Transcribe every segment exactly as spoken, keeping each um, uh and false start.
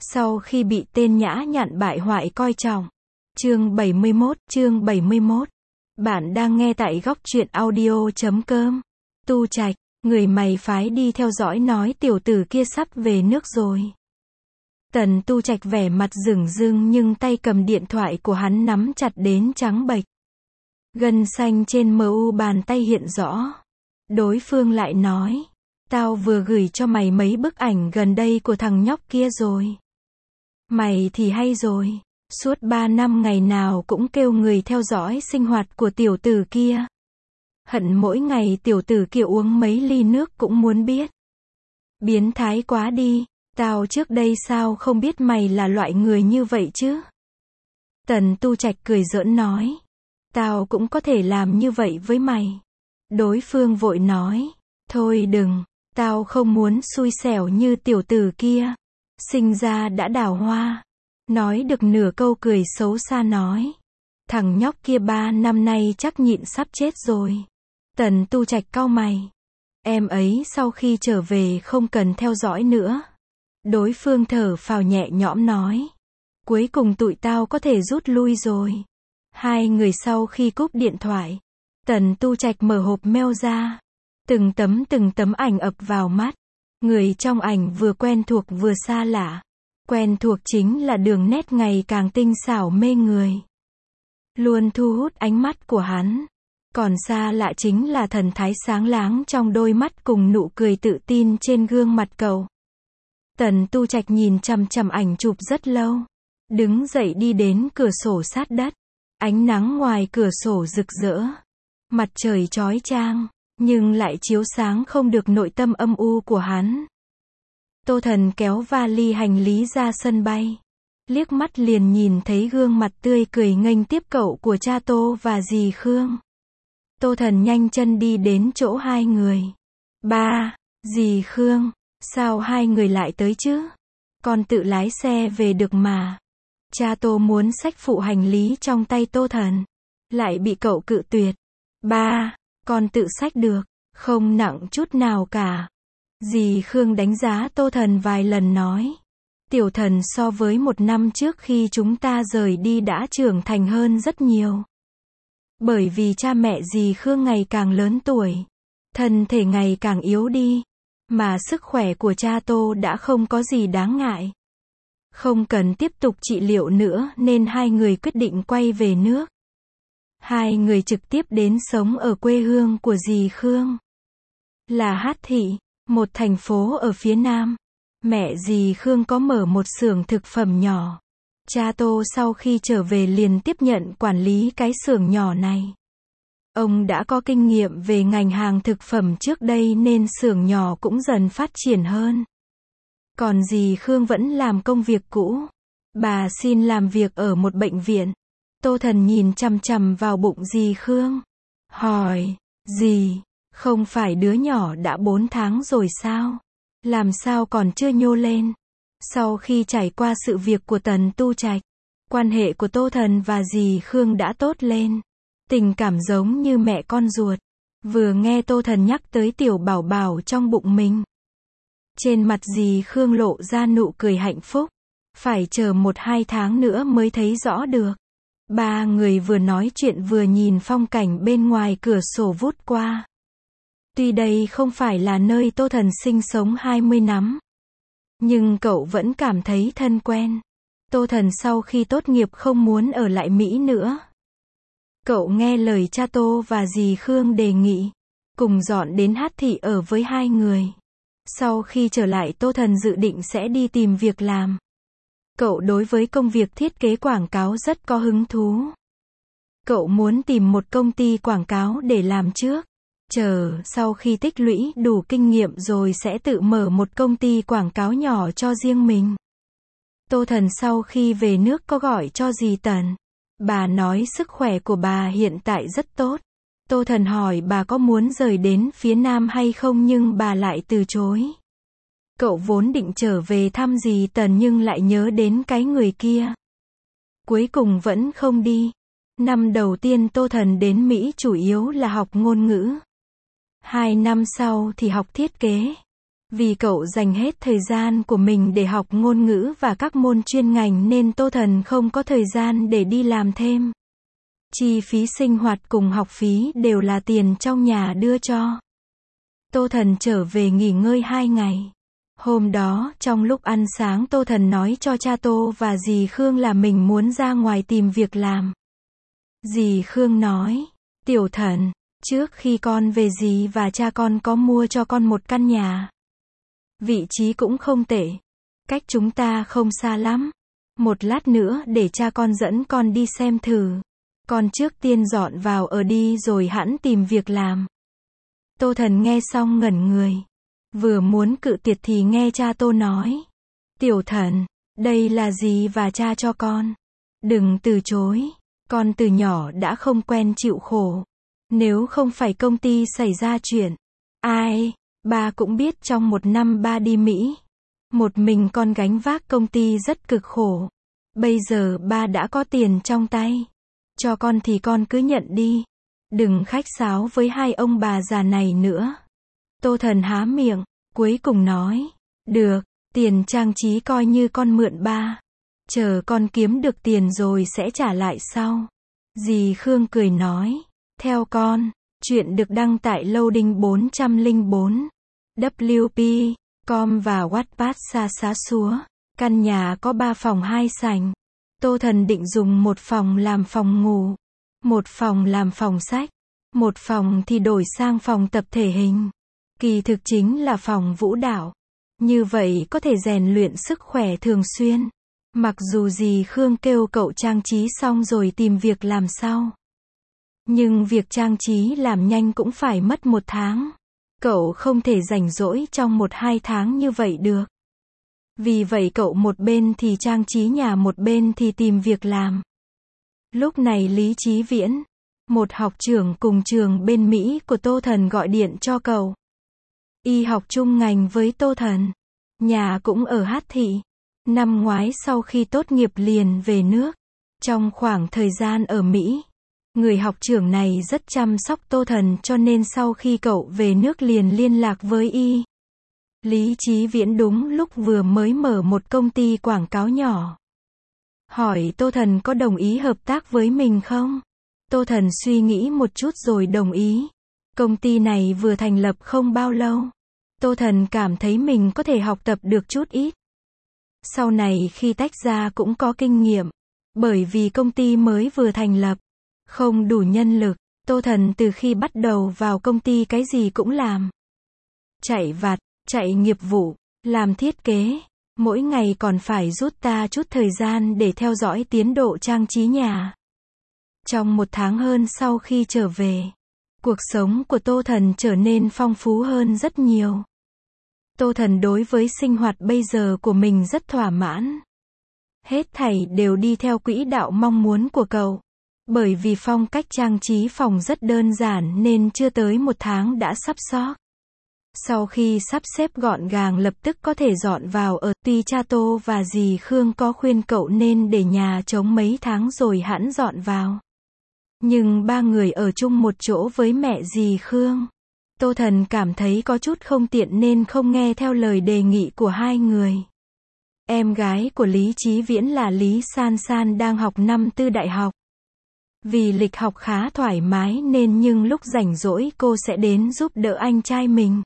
Sau khi bị tên nhã nhặn bại hoại coi trọng. Chương bảy mươi mốt, chương bảy mươi mốt. Bạn đang nghe tại góc truyện audio chấm com. Tu Trạch, người mày phái đi theo dõi nói tiểu tử kia sắp về nước rồi. Tần Tu Trạch vẻ mặt rửng rưng nhưng tay cầm điện thoại của hắn nắm chặt đến trắng bệch. Gân xanh trên mờ u bàn tay hiện rõ. Đối phương lại nói, tao vừa gửi cho mày mấy bức ảnh gần đây của thằng nhóc kia rồi. Mày thì hay rồi, suốt ba năm ngày nào cũng kêu người theo dõi sinh hoạt của tiểu tử kia. Hận mỗi ngày tiểu tử kia uống mấy ly nước cũng muốn biết. Biến thái quá đi, tao trước đây sao không biết mày là loại người như vậy chứ? Tần Tu Trạch cười giỡn nói, tao cũng có thể làm như vậy với mày. Đối phương vội nói, thôi đừng, tao không muốn xui xẻo như tiểu tử kia. Sinh ra đã đào hoa. Nói được nửa câu cười xấu xa nói, thằng nhóc kia ba năm nay chắc nhịn sắp chết rồi. Tần Tu Trạch cau mày. Em ấy sau khi trở về không cần theo dõi nữa. Đối phương thở phào nhẹ nhõm nói, cuối cùng tụi tao có thể rút lui rồi. Hai người sau khi cúp điện thoại, Tần Tu Trạch mở hộp mail ra. Từng tấm từng tấm ảnh ập vào mắt. Người trong ảnh vừa quen thuộc vừa xa lạ. Quen thuộc chính là đường nét ngày càng tinh xảo mê người, luôn thu hút ánh mắt của hắn. Còn xa lạ chính là thần thái sáng láng trong đôi mắt cùng nụ cười tự tin trên gương mặt cậu. Tần Tu Trạch nhìn chằm chằm ảnh chụp rất lâu. Đứng dậy đi đến cửa sổ sát đất. Ánh nắng ngoài cửa sổ rực rỡ. Mặt trời chói chang, nhưng lại chiếu sáng không được nội tâm âm u của hắn. Tô Thần kéo vali hành lý ra sân bay. Liếc mắt liền nhìn thấy gương mặt tươi cười nghênh tiếp cậu của cha Tô và dì Khương. Tô Thần nhanh chân đi đến chỗ hai người. Ba, dì Khương, sao hai người lại tới chứ? Con tự lái xe về được mà. Cha Tô muốn xách phụ hành lý trong tay Tô Thần, lại bị cậu cự tuyệt. Ba, con tự xách được, không nặng chút nào cả. Dì Khương đánh giá Tô Thần vài lần nói, tiểu thần so với một năm trước khi chúng ta rời đi đã trưởng thành hơn rất nhiều. Bởi vì cha mẹ dì Khương ngày càng lớn tuổi, thân thể ngày càng yếu đi, mà sức khỏe của cha Tô đã không có gì đáng ngại. Không cần tiếp tục trị liệu nữa nên hai người quyết định quay về nước. Hai người trực tiếp đến sống ở quê hương của dì Khương, là Hát Thị, một thành phố ở phía nam. Mẹ dì Khương có mở một xưởng thực phẩm nhỏ. Cha Tô sau khi trở về liền tiếp nhận quản lý cái xưởng nhỏ này. Ông đã có kinh nghiệm về ngành hàng thực phẩm trước đây nên xưởng nhỏ cũng dần phát triển hơn. Còn dì Khương vẫn làm công việc cũ. Bà xin làm việc ở một bệnh viện. Tô Thần nhìn chằm chằm vào bụng dì Khương. Hỏi, dì, không phải đứa nhỏ đã bốn tháng rồi sao? Làm sao còn chưa nhô lên? Sau khi trải qua sự việc của Tần Tu Trạch, quan hệ của Tô Thần và dì Khương đã tốt lên. Tình cảm giống như mẹ con ruột. Vừa nghe Tô Thần nhắc tới tiểu bảo bảo trong bụng mình, trên mặt dì Khương lộ ra nụ cười hạnh phúc. Phải chờ một hai tháng nữa mới thấy rõ được. Ba người vừa nói chuyện vừa nhìn phong cảnh bên ngoài cửa sổ vút qua. Tuy đây không phải là nơi Tô Thần sinh sống hai mươi năm, nhưng cậu vẫn cảm thấy thân quen. Tô Thần sau khi tốt nghiệp không muốn ở lại Mỹ nữa. Cậu nghe lời cha Tô và dì Khương đề nghị, cùng dọn đến Hát Thị ở với hai người. Sau khi trở lại Tô Thần dự định sẽ đi tìm việc làm. Cậu đối với công việc thiết kế quảng cáo rất có hứng thú. Cậu muốn tìm một công ty quảng cáo để làm trước. Chờ sau khi tích lũy đủ kinh nghiệm rồi sẽ tự mở một công ty quảng cáo nhỏ cho riêng mình. Tô Thần sau khi về nước có gọi cho dì Tần. Bà nói sức khỏe của bà hiện tại rất tốt. Tô Thần hỏi bà có muốn rời đến phía Nam hay không nhưng bà lại từ chối. Cậu vốn định trở về thăm dì Tần nhưng lại nhớ đến cái người kia. Cuối cùng vẫn không đi. Năm đầu tiên Tô Thần đến Mỹ chủ yếu là học ngôn ngữ. Hai năm sau thì học thiết kế. Vì cậu dành hết thời gian của mình để học ngôn ngữ và các môn chuyên ngành nên Tô Thần không có thời gian để đi làm thêm. Chi phí sinh hoạt cùng học phí đều là tiền trong nhà đưa cho. Tô Thần trở về nghỉ ngơi hai ngày. Hôm đó, trong lúc ăn sáng Tô Thần nói cho cha Tô và dì Khương là mình muốn ra ngoài tìm việc làm. Dì Khương nói, Tiểu Thần, trước khi con về dì và cha con có mua cho con một căn nhà. Vị trí cũng không tệ. Cách chúng ta không xa lắm. Một lát nữa để cha con dẫn con đi xem thử. Con trước tiên dọn vào ở đi rồi hẵng tìm việc làm. Tô Thần nghe xong ngẩn người. Vừa muốn cự tuyệt thì nghe cha Tô nói. Tiểu Thần, đây là dì và cha cho con. Đừng từ chối. Con từ nhỏ đã không quen chịu khổ. Nếu không phải công ty xảy ra chuyện. Ai, ba cũng biết trong một năm ba đi Mỹ. Một mình con gánh vác công ty rất cực khổ. Bây giờ ba đã có tiền trong tay. Cho con thì con cứ nhận đi. Đừng khách sáo với hai ông bà già này nữa. Tô Thần há miệng, cuối cùng nói. Được, tiền trang trí coi như con mượn ba. Chờ con kiếm được tiền rồi sẽ trả lại sau. Dì Khương cười nói. Theo con, chuyện được đăng tại Loading bốn không bốn, W P, com và Wattpad xa xá xúa. Căn nhà có ba phòng hai sảnh. Tô Thần định dùng một phòng làm phòng ngủ, một phòng làm phòng sách, một phòng thì đổi sang phòng tập thể hình. Kỳ thực chính là phòng vũ đạo. Như vậy có thể rèn luyện sức khỏe thường xuyên. Mặc dù dì Khương kêu cậu trang trí xong rồi tìm việc làm sau. Nhưng việc trang trí làm nhanh cũng phải mất một tháng. Cậu không thể rảnh rỗi trong một hai tháng như vậy được. Vì vậy cậu một bên thì trang trí nhà một bên thì tìm việc làm. Lúc này Lý Chí Viễn, một học trưởng cùng trường bên Mỹ của Tô Thần gọi điện cho cậu. Y học chung ngành với Tô Thần. Nhà cũng ở Hát Thị. Năm ngoái sau khi tốt nghiệp liền về nước. Trong khoảng thời gian ở Mỹ, người học trưởng này rất chăm sóc Tô Thần cho nên sau khi cậu về nước liền liên lạc với y. Lý Chí Viễn đúng lúc vừa mới mở một công ty quảng cáo nhỏ. Hỏi Tô Thần có đồng ý hợp tác với mình không? Tô Thần suy nghĩ một chút rồi đồng ý. Công ty này vừa thành lập không bao lâu. Tô Thần cảm thấy mình có thể học tập được chút ít. Sau này khi tách ra cũng có kinh nghiệm. Bởi vì công ty mới vừa thành lập. Không đủ nhân lực. Tô Thần từ khi bắt đầu vào công ty cái gì cũng làm. Chạy vặt, chạy nghiệp vụ, làm thiết kế. Mỗi ngày còn phải rút ra chút thời gian để theo dõi tiến độ trang trí nhà. Trong một tháng hơn sau khi trở về, cuộc sống của Tô Thần trở nên phong phú hơn rất nhiều. Tô Thần đối với sinh hoạt bây giờ của mình rất thỏa mãn. Hết thảy đều đi theo quỹ đạo mong muốn của cậu. Bởi vì phong cách trang trí phòng rất đơn giản nên chưa tới một tháng đã sắp xếp. Sau khi sắp xếp gọn gàng lập tức có thể dọn vào ở. Tuy cha Tô và dì Khương có khuyên cậu nên để nhà trống mấy tháng rồi hẵng dọn vào. Nhưng ba người ở chung một chỗ với mẹ dì Khương. Tô Thần cảm thấy có chút không tiện nên không nghe theo lời đề nghị của hai người. Em gái của Lý Chí Viễn là Lý San San đang học năm tư đại học. Vì lịch học khá thoải mái nên nhưng lúc rảnh rỗi cô sẽ đến giúp đỡ anh trai mình.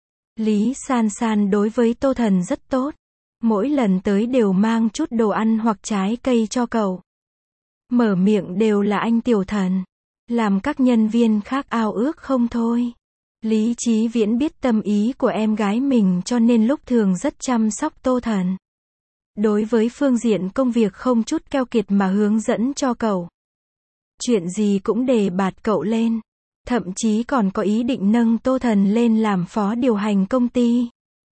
Lý San San đối với Tô Thần rất tốt. Mỗi lần tới đều mang chút đồ ăn hoặc trái cây cho cậu. Mở miệng đều là anh Tiểu Thần. Làm các nhân viên khác ao ước không thôi. Lý Chí Viễn biết tâm ý của em gái mình cho nên lúc thường rất chăm sóc Tô Thần. Đối với phương diện công việc không chút keo kiệt mà hướng dẫn cho cậu. Chuyện gì cũng đề bạt cậu lên. Thậm chí còn có ý định nâng Tô Thần lên làm phó điều hành công ty.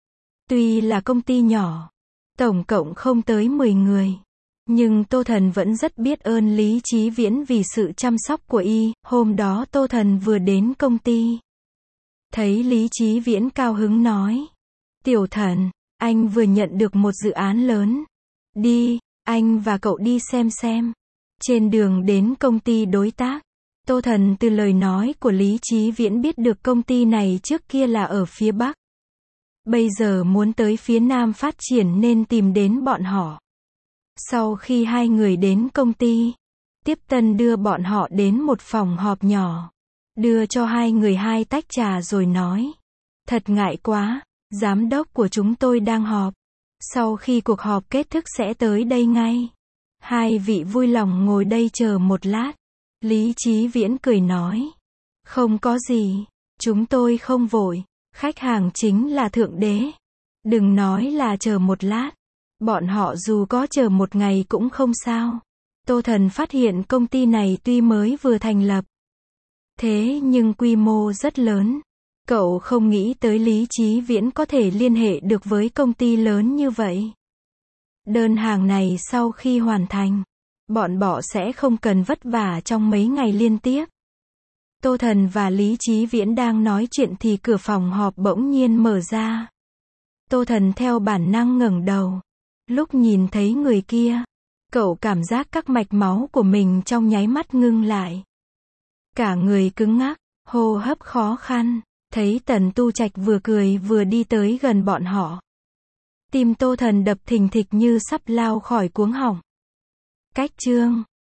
Tuy là công ty nhỏ, tổng cộng không tới mười người. Nhưng Tô Thần vẫn rất biết ơn Lý Chí Viễn vì sự chăm sóc của y. Hôm đó Tô Thần vừa đến công ty. Thấy Lý Chí Viễn cao hứng nói. Tiểu Thần, anh vừa nhận được một dự án lớn. Đi, anh và cậu đi xem xem. Trên đường đến công ty đối tác, Tô Thần từ lời nói của Lý Chí Viễn biết được công ty này trước kia là ở phía Bắc. bây giờ muốn tới phía Nam phát triển nên tìm đến bọn họ. Sau khi hai người đến công ty, Tiếp Tân đưa bọn họ đến một phòng họp nhỏ, đưa cho hai người hai tách trà rồi nói, thật ngại quá, giám đốc của chúng tôi đang họp, sau khi cuộc họp kết thúc sẽ tới đây ngay. Hai vị vui lòng ngồi đây chờ một lát. Lý Chí Viễn cười nói, không có gì, chúng tôi không vội, khách hàng chính là Thượng Đế. Đừng nói là chờ một lát, bọn họ dù có chờ một ngày cũng không sao. Tô Thần phát hiện công ty này tuy mới vừa thành lập, thế nhưng quy mô rất lớn. Cậu không nghĩ tới Lý Chí Viễn có thể liên hệ được với công ty lớn như vậy. Đơn hàng này sau khi hoàn thành, bọn họ sẽ không cần vất vả trong mấy ngày liên tiếp. Tô Thần và Lý Chí Viễn đang nói chuyện thì cửa phòng họp bỗng nhiên mở ra. Tô Thần theo bản năng ngẩng đầu. Lúc nhìn thấy người kia, cậu cảm giác các mạch máu của mình trong nháy mắt ngưng lại. Cả người cứng ngắc, hô hấp khó khăn. Thấy Tần Tu Trạch vừa cười vừa đi tới gần bọn họ. Tim Tô Thần đập thình thịch như sắp lao khỏi cuống họng. Cách chương